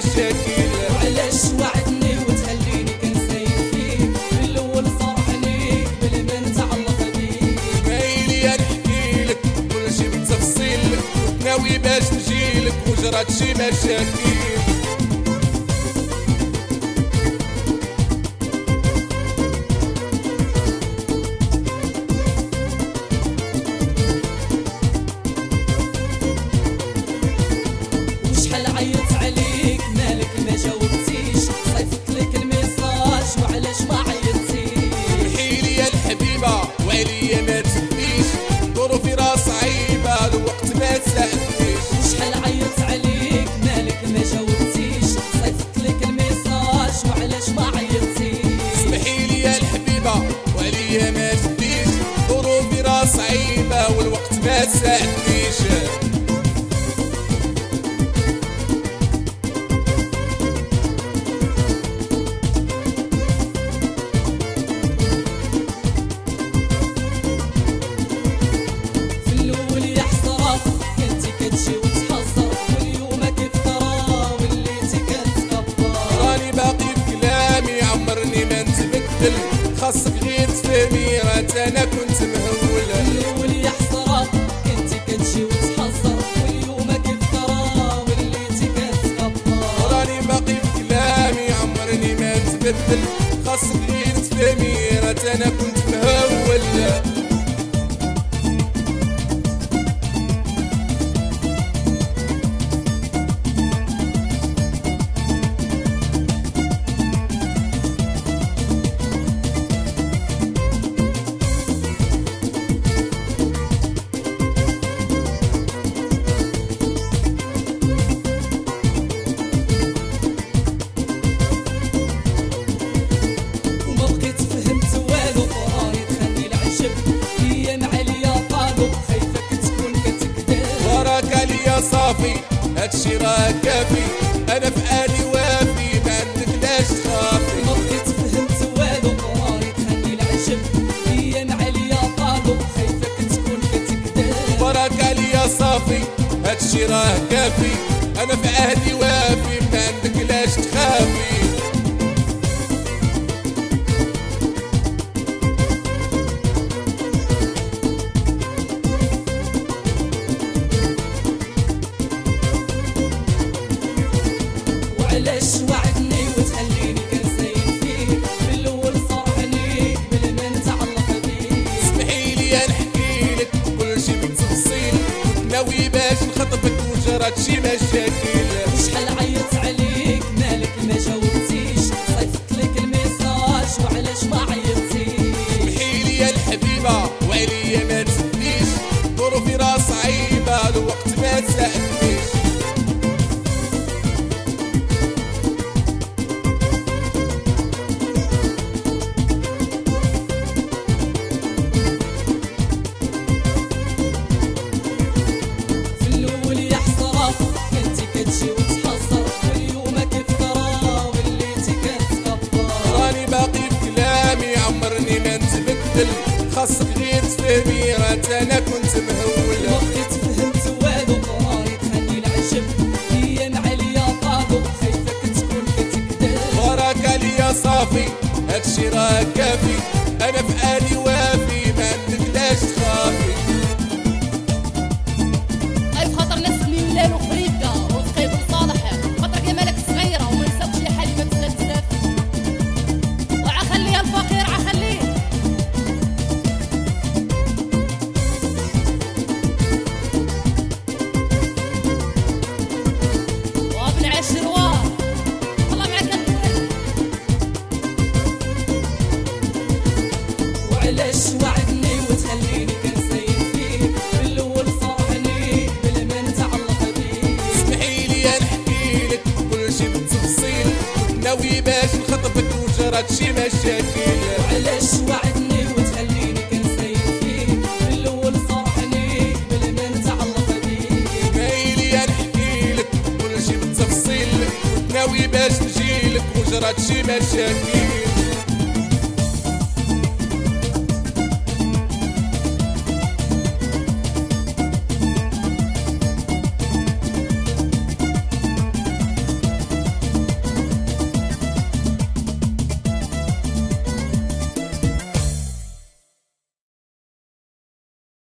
مشاكل. وعلاش وعدني وتهليني كنسايق فيك، في الاول صرحني قبل ما نتعلق بيك. مايلي نحكيلك كلشي بالتفصيل، ناوي باش نجيلك وجرات شي مشاكل. عيطت عليك مالك ما جاوبتيش، صيفط لك الميساج وعلاش ما عيطتيش. وحيلي يا الحبيبه وعليا ما تسديش، ظروفي راه صعيبه الوقت ما تساعدنيش. وشحال عيطت عليك مالك ما جاوبتيش، صيفط لك الميساج وعلاش ما عيطتيش. اسمحيلي يا الحبيبه وعليا ما تسديش، ظروفي راه صعيبه والوقت ما تساعدنيش. خاصك غير تفهمي راه انا كنت مهول. الاول يا حسرة كنتي كتجي وتحزر، واليوم كيف ترى وليتي كتكبر. راني باقي في كلامي عمرني ما نتبدل، خاصك غير تفهمي راه انا كنت مهول. صافي هادشي راه كافي، انا في آلي وافي ما عندك لاش تخافي. ما بقيت فهمت والو راني تهني العجب، ايام عليا طالو خايفك تكون كتكذب. وراك عليا صافي هادشي راه كافي، انا في عهدي وافي ما عندك لاش تخافي. علاش وعدني وتهليني كنسايق فيك، في الاول صرحني قبل ما نتعلق بيك. اسمحيلي نحكيلك كلشي بالتفصيل، ناوي باش نخطبك وجرات شي مشاكل. وشحال عيطت عليك مالك ما جاوبتيش، صيفط لك الميساج وعلاش ما عيطتيش. وحيلي يا الحبيبه وعليا ما تسديش، ظروفي راه صعيبه الوقت ما تساعدنيش. خاصك غير تفهمي راه انا كنت مهول. ما بقيت فهمت والو راني تهني العجب، ايام عليا طالو خايفك تكون كتكذب. وراك عليا صافي هادشي راه كافي، انا في آلي وافي ما عندك لاش تخافي. طيب خاطر ناس ميلان وفريده وتقيب صالح، خاطر يا مالك صغيره وما نساوش يا حليمه بزاف، وعخليها الفقير عخليه. وعلاش وعدني وتهليني كنسايق فيك، في الاول صرحني قبل ما نتعلق بيك. اسمحيلي نحكيلك كلشي بالتفصيل، ناوي باش نخطبك وجرات شي مشاكل. وعلاش وعدني وتهليني كنسايق فيك، في الاول صرحني قبل ما نتعلق بيك. مايلي نحكيلك كلشي بالتفصيل، ناوي باش نجيلك وجرات شي مشاكل.